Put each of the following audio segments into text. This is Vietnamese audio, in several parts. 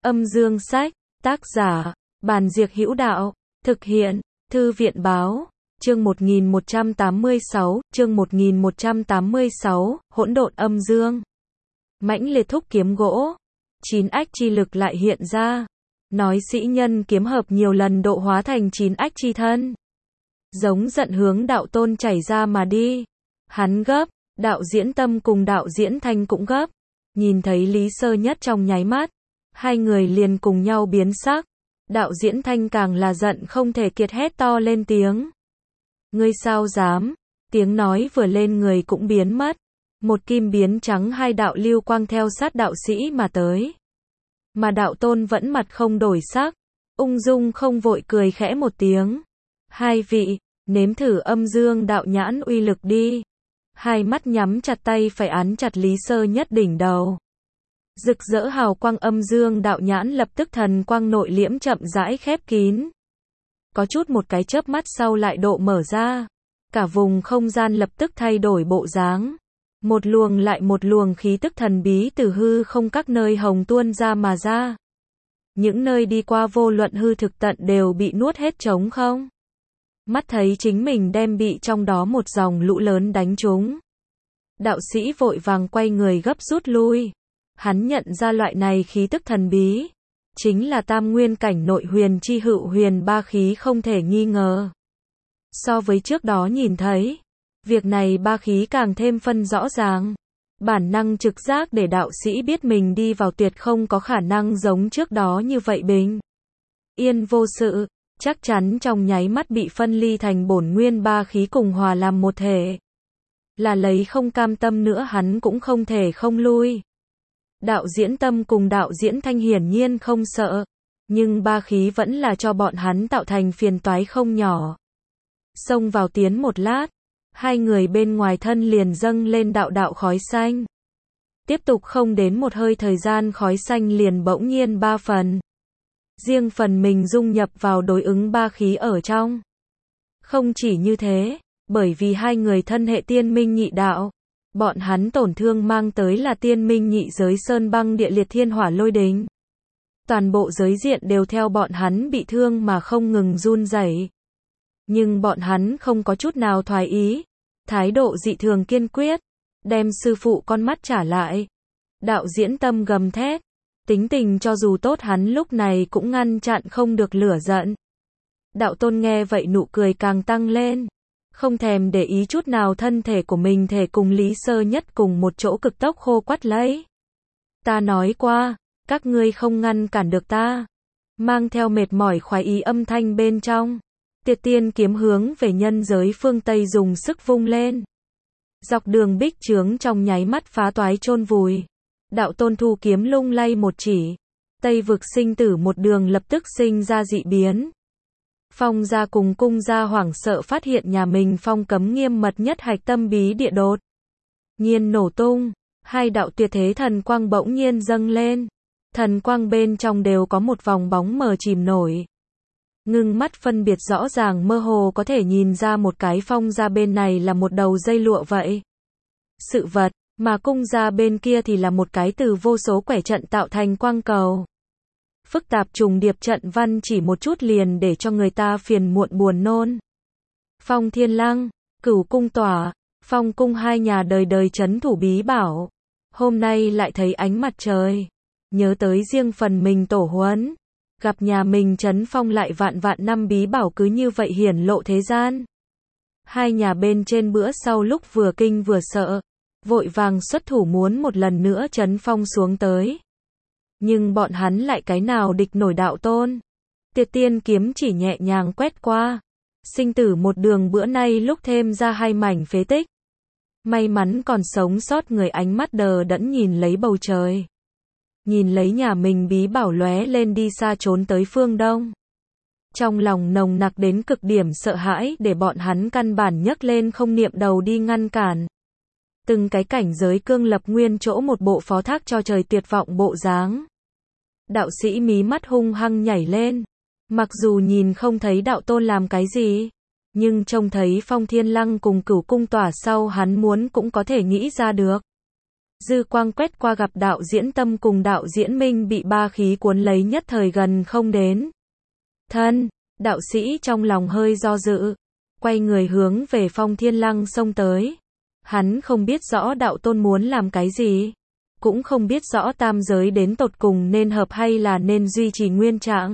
Âm dương sách, tác giả, Bàn Diệc Hữu Đạo, thực hiện, Thư viện Báo, chương 1186, hỗn độn âm dương. Mãnh liệt thúc kiếm gỗ, 9 ách chi lực lại hiện ra. Nói sĩ nhân kiếm hợp nhiều lần độ hóa thành 9 ách chi thân. Giống giận hướng đạo tôn chảy ra mà đi. Hắn gấp, đạo diễn tâm cùng đạo diễn thanh cũng gấp. Nhìn thấy Lý Sơ Nhất trong nháy mắt, hai người liền cùng nhau biến sắc. Đạo diễn thanh càng là giận không thể kiệt hét to lên tiếng. Ngươi sao dám? Tiếng nói vừa lên người cũng biến mất. Một kim biến trắng hai đạo lưu quang theo sát đạo sĩ mà tới. Mà đạo tôn vẫn mặt không đổi sắc, ung dung không vội cười khẽ một tiếng. Hai vị, nếm thử âm dương đạo nhãn uy lực đi. Hai mắt nhắm chặt tay phải án chặt Lý Sơ Nhất đỉnh đầu. Rực rỡ hào quang âm dương đạo nhãn lập tức thần quang nội liễm chậm rãi khép kín. Có chút một cái chớp mắt sau lại độ mở ra. Cả vùng không gian lập tức thay đổi bộ dáng. Một luồng lại một luồng khí tức thần bí từ hư không các nơi hồng tuôn ra mà ra. Những nơi đi qua vô luận hư thực tận đều bị nuốt hết trống không. Mắt thấy chính mình đem bị trong đó một dòng lũ lớn đánh trúng. Đạo sĩ vội vàng quay người gấp rút lui. Hắn nhận ra loại này khí tức thần bí. Chính là tam nguyên cảnh nội huyền chi hữu huyền ba khí không thể nghi ngờ. So với trước đó nhìn thấy, việc này ba khí càng thêm phân rõ ràng. Bản năng trực giác để đạo sĩ biết mình đi vào tuyệt không có khả năng giống trước đó như vậy bình yên vô sự, chắc chắn trong nháy mắt bị phân ly thành bổn nguyên ba khí cùng hòa làm một thể. Là lấy không cam tâm nữa hắn cũng không thể không lui. Đạo diễn tâm cùng đạo diễn thanh hiển nhiên không sợ, nhưng ba khí vẫn là cho bọn hắn tạo thành phiền toái không nhỏ. Xông vào tiến một lát, hai người bên ngoài thân liền dâng lên đạo đạo khói xanh. Tiếp tục không đến một hơi thời gian khói xanh liền bỗng nhiên ba phần. Riêng phần mình dung nhập vào đối ứng ba khí ở trong. Không chỉ như thế, bởi vì hai người thân hệ tiên minh nhị đạo, bọn hắn tổn thương mang tới là tiên minh nhị giới sơn băng địa liệt thiên hỏa lôi đình. Toàn bộ giới diện đều theo bọn hắn bị thương mà không ngừng run rẩy. Nhưng bọn hắn không có chút nào thoái ý, thái độ dị thường kiên quyết, đem sư phụ con mắt trả lại. Đạo diễn tâm gầm thét, tính tình cho dù tốt hắn lúc này cũng ngăn chặn không được lửa giận. Đạo tôn nghe vậy nụ cười càng tăng lên, không thèm để ý chút nào thân thể của mình thể cùng Lý Sơ Nhất cùng một chỗ cực tốc khô quắt lấy. Ta nói qua, các ngươi không ngăn cản được ta. Mang theo mệt mỏi khoái ý âm thanh bên trong. Tiệt tiên kiếm hướng về nhân giới phương Tây dùng sức vung lên. Dọc đường bích chướng trong nháy mắt phá toái chôn vùi. Đạo tôn thu kiếm lung lay một chỉ. Tây vực sinh tử một đường lập tức sinh ra dị biến. Phong gia cùng cung gia hoảng sợ phát hiện nhà mình phong cấm nghiêm mật nhất hạch tâm bí địa đột nhiên nổ tung. Hai đạo tuyệt thế thần quang bỗng nhiên dâng lên. Thần quang bên trong đều có một vòng bóng mờ chìm nổi. Ngưng mắt phân biệt rõ ràng mơ hồ có thể nhìn ra một cái phong gia bên này là một đầu dây lụa vậy. Sự vật, mà cung gia bên kia thì là một cái từ vô số quẻ trận tạo thành quang cầu. Phức tạp trùng điệp trận văn chỉ một chút liền để cho người ta phiền muộn buồn nôn. Phong Thiên Lăng, Cửu Cung Tỏa, Phong Cung hai nhà đời đời trấn thủ bí bảo. Hôm nay lại thấy ánh mặt trời. Nhớ tới riêng phần mình tổ huấn. Gặp nhà mình trấn phong lại vạn vạn năm bí bảo cứ như vậy hiển lộ thế gian. Hai nhà bên trên bữa sau lúc vừa kinh vừa sợ, vội vàng xuất thủ muốn một lần nữa trấn phong xuống tới. Nhưng bọn hắn lại cái nào địch nổi đạo tôn. Tiệt tiên kiếm chỉ nhẹ nhàng quét qua. Sinh tử một đường bữa nay lúc thêm ra hai mảnh phế tích. May mắn còn sống sót người ánh mắt đờ đẫn nhìn lấy bầu trời. Nhìn lấy nhà mình bí bảo lóe lên đi xa trốn tới phương Đông. Trong lòng nồng nặc đến cực điểm sợ hãi để bọn hắn căn bản nhấc lên không niệm đầu đi ngăn cản. Từng cái cảnh giới cương lập nguyên chỗ một bộ phó thác cho trời tuyệt vọng bộ dáng. Đạo sĩ mí mắt hung hăng nhảy lên. Mặc dù nhìn không thấy đạo tôn làm cái gì, nhưng trông thấy Phong Thiên Lăng cùng Cửu Cung Tỏa sau hắn muốn cũng có thể nghĩ ra được. Dư quang quét qua gặp đạo diễn Tâm cùng đạo diễn Minh bị ba khí cuốn lấy nhất thời gần không đến. Thân, đạo sĩ trong lòng hơi do dự, quay người hướng về Phong Thiên Lăng xông tới. Hắn không biết rõ đạo tôn muốn làm cái gì, cũng không biết rõ tam giới đến tột cùng nên hợp hay là nên duy trì nguyên trạng.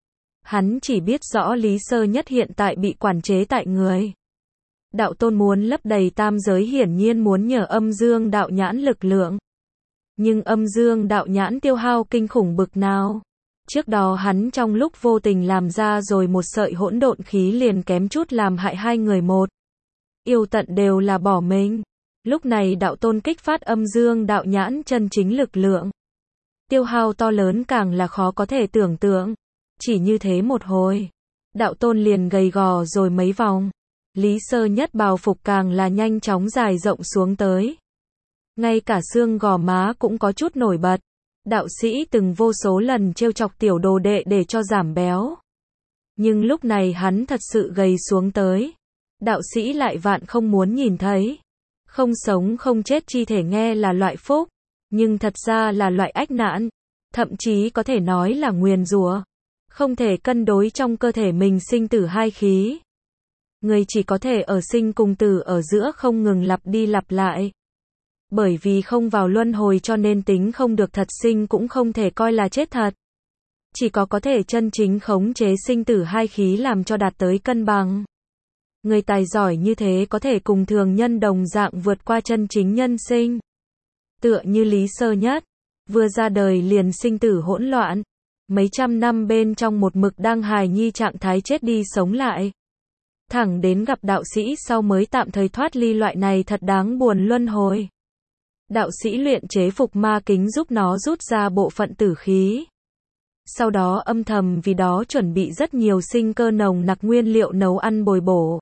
Hắn chỉ biết rõ Lý Sơ Nhất hiện tại bị quản chế tại người. Đạo tôn muốn lấp đầy tam giới hiển nhiên muốn nhờ âm dương đạo nhãn lực lượng. Nhưng âm dương đạo nhãn tiêu hao kinh khủng bực nào. Trước đó hắn trong lúc vô tình làm ra rồi một sợi hỗn độn khí liền kém chút làm hại hai người một. Yêu tận đều là bỏ mình. Lúc này đạo tôn kích phát âm dương đạo nhãn chân chính lực lượng. Tiêu hao to lớn càng là khó có thể tưởng tượng. Chỉ như thế một hồi. Đạo tôn liền gầy gò rồi mấy vòng. Lý Sơ Nhất bào phục càng là nhanh chóng dài rộng xuống tới. Ngay cả xương gò má cũng có chút nổi bật. Đạo sĩ từng vô số lần trêu chọc tiểu đồ đệ để cho giảm béo. Nhưng lúc này hắn thật sự gầy xuống tới. Đạo sĩ lại vạn không muốn nhìn thấy. Không sống không chết chi thể nghe là loại phúc, nhưng thật ra là loại ách nạn. Thậm chí có thể nói là nguyền rủa. Không thể cân đối trong cơ thể mình sinh tử hai khí. Người chỉ có thể ở sinh cùng tử ở giữa không ngừng lặp đi lặp lại. Bởi vì không vào luân hồi cho nên tính không được thật sinh cũng không thể coi là chết thật. Chỉ có thể chân chính khống chế sinh tử hai khí làm cho đạt tới cân bằng. Người tài giỏi như thế có thể cùng thường nhân đồng dạng vượt qua chân chính nhân sinh. Tựa như Lý Sơ Nhất, vừa ra đời liền sinh tử hỗn loạn. Mấy trăm năm bên trong một mực đang hài nhi trạng thái chết đi sống lại. Thẳng đến gặp đạo sĩ sau mới tạm thời thoát ly loại này thật đáng buồn luân hồi. Đạo sĩ luyện chế phục ma kính giúp nó rút ra bộ phận tử khí. Sau đó âm thầm vì đó chuẩn bị rất nhiều sinh cơ nồng nặc nguyên liệu nấu ăn bồi bổ.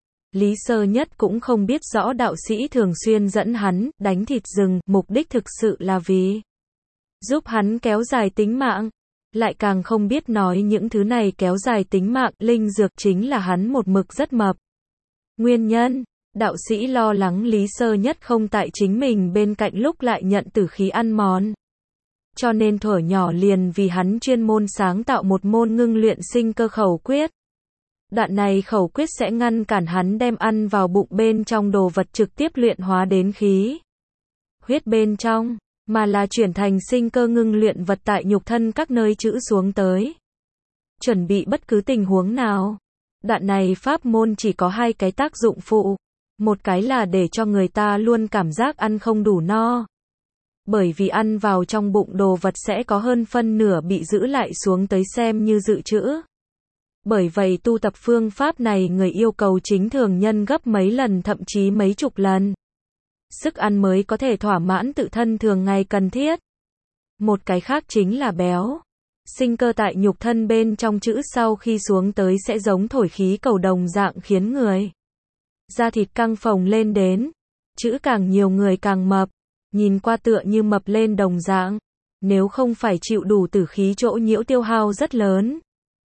Lý Sơ Nhất cũng không biết rõ đạo sĩ thường xuyên dẫn hắn đánh thịt rừng, mục đích thực sự là vì giúp hắn kéo dài tính mạng. Lại càng không biết nói những thứ này kéo dài tính mạng, linh dược chính là hắn một mực rất mập. Nguyên nhân, đạo sĩ lo lắng Lý Sơ Nhất không tại chính mình bên cạnh lúc lại nhận tử khí ăn mòn. Cho nên thuở nhỏ liền vì hắn chuyên môn sáng tạo một môn ngưng luyện sinh cơ khẩu quyết. Đoạn này khẩu quyết sẽ ngăn cản hắn đem ăn vào bụng bên trong đồ vật trực tiếp luyện hóa đến khí huyết bên trong, mà là chuyển thành sinh cơ ngưng luyện vật tại nhục thân các nơi trữ xuống tới. Chuẩn bị bất cứ tình huống nào. Đoạn này pháp môn chỉ có hai cái tác dụng phụ. Một cái là để cho người ta luôn cảm giác ăn không đủ no. Bởi vì ăn vào trong bụng đồ vật sẽ có hơn phân nửa bị giữ lại xuống tới xem như dự trữ. Bởi vậy tu tập phương pháp này người yêu cầu chính thường nhân gấp mấy lần thậm chí mấy chục lần. Sức ăn mới có thể thỏa mãn tự thân thường ngày cần thiết. Một cái khác chính là béo. Sinh cơ tại nhục thân bên trong chữ sau khi xuống tới sẽ giống thổi khí cầu đồng dạng khiến người da thịt căng phồng lên đến. Chữ càng nhiều người càng mập. Nhìn qua tựa như mập lên đồng dạng. Nếu không phải chịu đủ tử khí chỗ nhiễu tiêu hao rất lớn.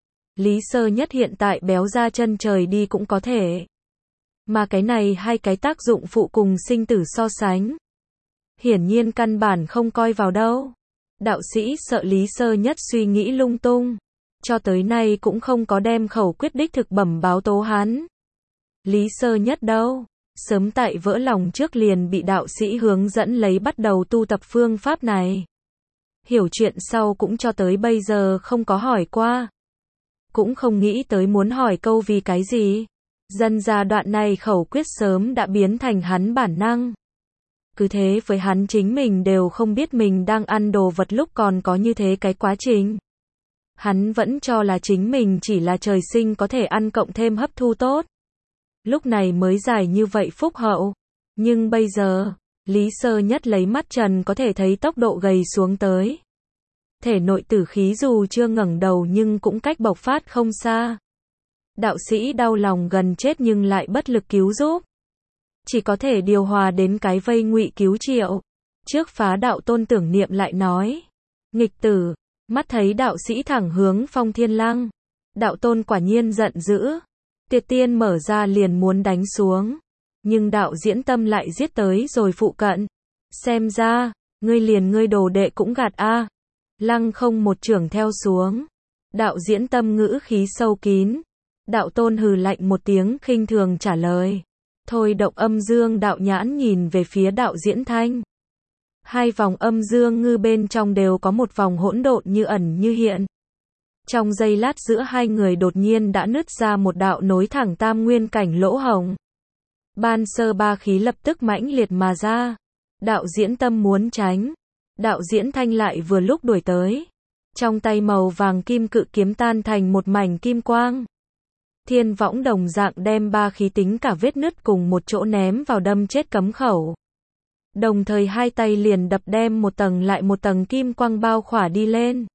Lý Sơ Nhất hiện tại béo ra chân trời đi cũng có thể. Mà cái này hai cái tác dụng phụ cùng sinh tử so sánh. Hiển nhiên căn bản không coi vào đâu. Đạo sĩ sợ Lý Sơ Nhất suy nghĩ lung tung. Cho tới nay cũng không có đem khẩu quyết đích thực bẩm báo tố hắn. Lý Sơ Nhất đâu? Sớm tại vỡ lòng trước liền bị đạo sĩ hướng dẫn lấy bắt đầu tu tập phương pháp này. Hiểu chuyện sau cũng cho tới bây giờ không có hỏi qua. Cũng không nghĩ tới muốn hỏi câu vì cái gì. Dần ra đoạn này khẩu quyết sớm đã biến thành hắn bản năng. Cứ thế với hắn chính mình đều không biết mình đang ăn đồ vật lúc còn có như thế cái quá trình. Hắn vẫn cho là chính mình chỉ là trời sinh có thể ăn cộng thêm hấp thu tốt. Lúc này mới dài như vậy phúc hậu. Nhưng bây giờ, Lý Sơ Nhất lấy mắt trần có thể thấy tốc độ gầy xuống tới. Thể nội tử khí dù chưa ngẩng đầu nhưng cũng cách bộc phát không xa. Đạo sĩ đau lòng gần chết nhưng lại bất lực cứu giúp. Chỉ có thể điều hòa đến cái vây ngụy cứu triệu. Trước phá đạo tôn tưởng niệm lại nói. Nghịch tử, mắt thấy đạo sĩ thẳng hướng Phong Thiên Lăng. Đạo tôn quả nhiên giận dữ. Tiệt tiên mở ra liền muốn đánh xuống. Nhưng đạo diễn Tâm lại giết tới rồi phụ cận. Xem ra, ngươi liền ngươi đồ đệ cũng gạt a. Lăng không một chưởng theo xuống. Đạo diễn Tâm ngữ khí sâu kín. Đạo Tôn hừ lạnh một tiếng khinh thường trả lời. Thôi động âm dương đạo nhãn nhìn về phía đạo diễn Thanh. Hai vòng âm dương ngư bên trong đều có một vòng hỗn độn như ẩn như hiện. Trong giây lát giữa hai người đột nhiên đã nứt ra một đạo nối thẳng tam nguyên cảnh lỗ hổng. Ban sơ ba khí lập tức mãnh liệt mà ra. Đạo diễn Tâm muốn tránh. Đạo diễn Thanh lại vừa lúc đuổi tới. Trong tay màu vàng kim cự kiếm tan thành một mảnh kim quang. Thiên võng đồng dạng đem ba khí tính cả vết nứt cùng một chỗ ném vào đâm chết cấm khẩu. Đồng thời hai tay liền đập đem một tầng lại một tầng kim quang bao khỏa đi lên.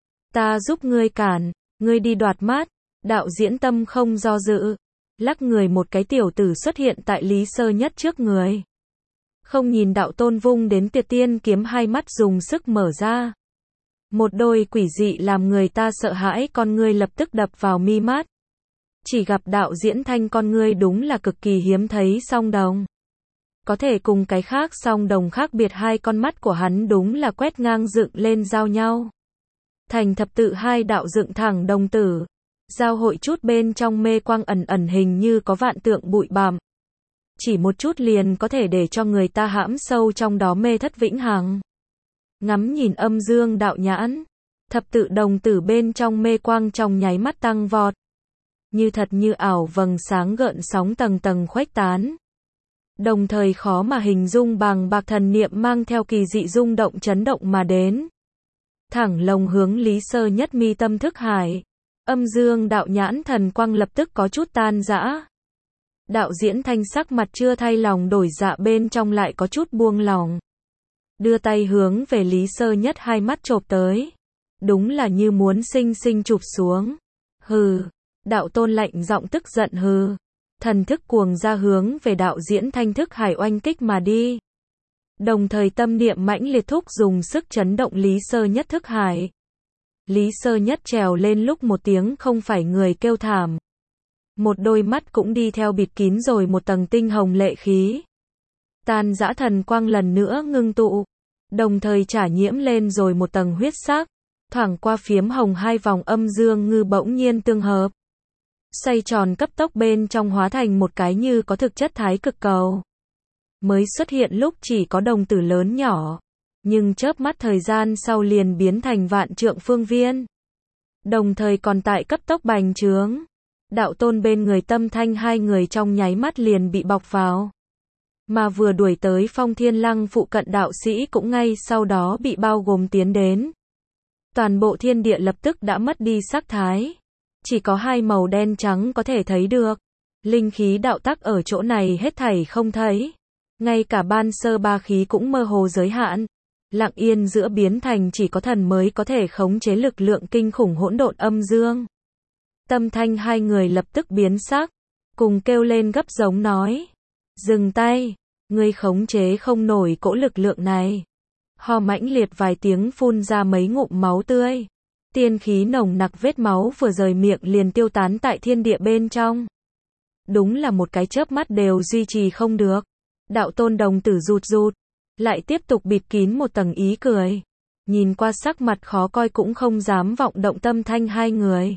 Ta giúp ngươi cản, ngươi đi đoạt mát. Đạo diễn Tâm không do dự. Lắc người một cái tiểu tử xuất hiện tại Lý Sơ Nhất trước người. Không nhìn Đạo Tôn vung đến Tuyệt Tiên kiếm, hai mắt dùng sức mở ra. Một đôi quỷ dị làm người ta sợ hãi con ngươi lập tức đập vào mi mắt. Chỉ gặp đạo diễn Thanh con ngươi đúng là cực kỳ hiếm thấy song đồng. Có thể cùng cái khác song đồng khác biệt, hai con mắt của hắn đúng là quét ngang dựng lên giao nhau. Thành thập tự hai đạo dựng thẳng đồng tử. Giao hội chút bên trong mê quang ẩn ẩn hình như có vạn tượng bụi bặm. Chỉ một chút liền có thể để cho người ta hãm sâu trong đó mê thất vĩnh hằng. Ngắm nhìn âm dương đạo nhãn. Thập tự đồng tử bên trong mê quang trong nháy mắt tăng vọt. Như thật như ảo vầng sáng gợn sóng tầng tầng khuếch tán. Đồng thời khó mà hình dung bằng bạc thần niệm mang theo kỳ dị rung động chấn động mà đến. Thẳng lồng hướng Lý Sơ Nhất mi tâm thức hải. Âm dương đạo nhãn thần quang lập tức có chút tan rã. Đạo diễn Thanh sắc mặt chưa thay lòng đổi dạ bên trong lại có chút buông lòng. Đưa tay hướng về Lý Sơ Nhất hai mắt chộp tới. Đúng là như muốn sinh sinh chụp xuống. Hừ. Đạo Tôn lạnh giọng tức giận hừ. Thần thức cuồng ra hướng về đạo diễn Thanh thức hải oanh kích mà đi. Đồng thời tâm niệm mãnh liệt thúc dùng sức chấn động Lý Sơ Nhất thức hải. Lý Sơ Nhất trèo lên lúc một tiếng không phải người kêu thảm. Một đôi mắt cũng đi theo bịt kín rồi một tầng tinh hồng lệ khí. Tan dã thần quang lần nữa ngưng tụ. Đồng thời trả nhiễm lên rồi một tầng huyết sắc. Thoảng qua phiếm hồng hai vòng âm dương ngư bỗng nhiên tương hợp. Xoay tròn cấp tốc bên trong hóa thành một cái như có thực chất thái cực cầu. Mới xuất hiện lúc chỉ có đồng tử lớn nhỏ. Nhưng chớp mắt thời gian sau liền biến thành vạn trượng phương viên. Đồng thời còn tại cấp tốc bành trướng. Đạo Tôn bên người Tâm Thanh hai người trong nháy mắt liền bị bọc vào. Mà vừa đuổi tới Phong Thiên Lăng phụ cận đạo sĩ cũng ngay sau đó bị bao gồm tiến đến. Toàn bộ thiên địa lập tức đã mất đi sắc thái. Chỉ có hai màu đen trắng có thể thấy được. Linh khí đạo tắc ở chỗ này hết thảy không thấy. Ngay cả ban sơ ba khí cũng mơ hồ giới hạn. Lặng yên giữa biến thành chỉ có thần mới có thể khống chế lực lượng kinh khủng hỗn độn âm dương. Tâm Thanh hai người lập tức biến sắc. Cùng kêu lên gấp giống nói. Dừng tay. Ngươi khống chế không nổi cỗ lực lượng này. Ho mãnh liệt vài tiếng phun ra mấy ngụm máu tươi. Tiên khí nồng nặc vết máu vừa rời miệng liền tiêu tán tại thiên địa bên trong. Đúng là một cái chớp mắt đều duy trì không được. Đạo Tôn đồng tử rụt rụt. Lại tiếp tục bịt kín một tầng ý cười. Nhìn qua sắc mặt khó coi cũng không dám vọng động Tâm Thanh hai người.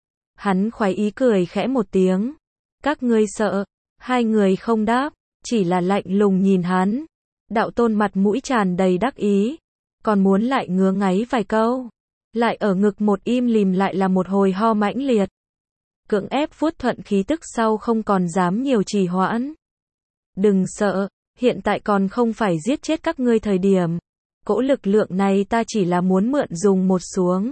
Hắn khoái ý cười khẽ một tiếng. Các ngươi sợ. Hai người không đáp. Chỉ là lạnh lùng nhìn hắn. Đạo Tôn mặt mũi tràn đầy đắc ý. Còn muốn lại ngứa ngáy vài câu. Lại ở ngực một im lìm lại là một hồi ho mãnh liệt. Cưỡng ép vuốt thuận khí tức sau không còn dám nhiều trì hoãn. Đừng sợ. Hiện tại còn không phải giết chết các ngươi thời điểm. Cỗ lực lượng này ta chỉ là muốn mượn dùng một xuống.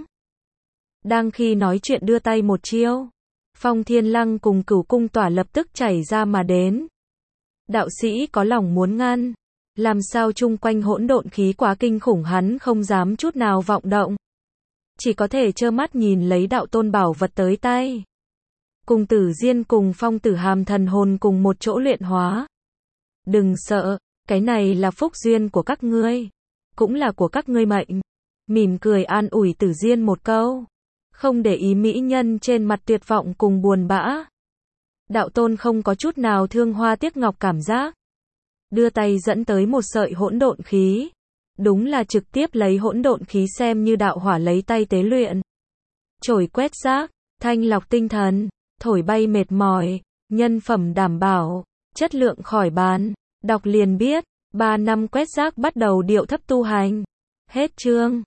Đang khi nói chuyện đưa tay một chiêu. Phong Thiên Lăng cùng Cửu Cung Tỏa lập tức chảy ra mà đến. Đạo sĩ có lòng muốn ngăn. Làm sao chung quanh hỗn độn khí quá kinh khủng hắn không dám chút nào vọng động. Chỉ có thể trơ mắt nhìn lấy Đạo Tôn bảo vật tới tay. Cùng Tử Diên cùng Phong Tử Hàm thần hồn cùng một chỗ luyện hóa. Đừng sợ, cái này là phúc duyên của các ngươi. Cũng là của các ngươi mệnh. Mỉm cười an ủi Tử Diên một câu. Không để ý mỹ nhân trên mặt tuyệt vọng cùng buồn bã. Đạo Tôn không có chút nào thương hoa tiếc ngọc cảm giác. đưa tay dẫn tới một sợi hỗn độn khí. Đúng là trực tiếp lấy hỗn độn khí xem như đạo hỏa lấy tay tế luyện. Chổi quét rác, thanh lọc tinh thần, thổi bay mệt mỏi, nhân phẩm đảm bảo, chất lượng khỏi bàn. Đọc liền biết, 3 năm quét rác bắt đầu điệu thấp tu hành. Hết chương.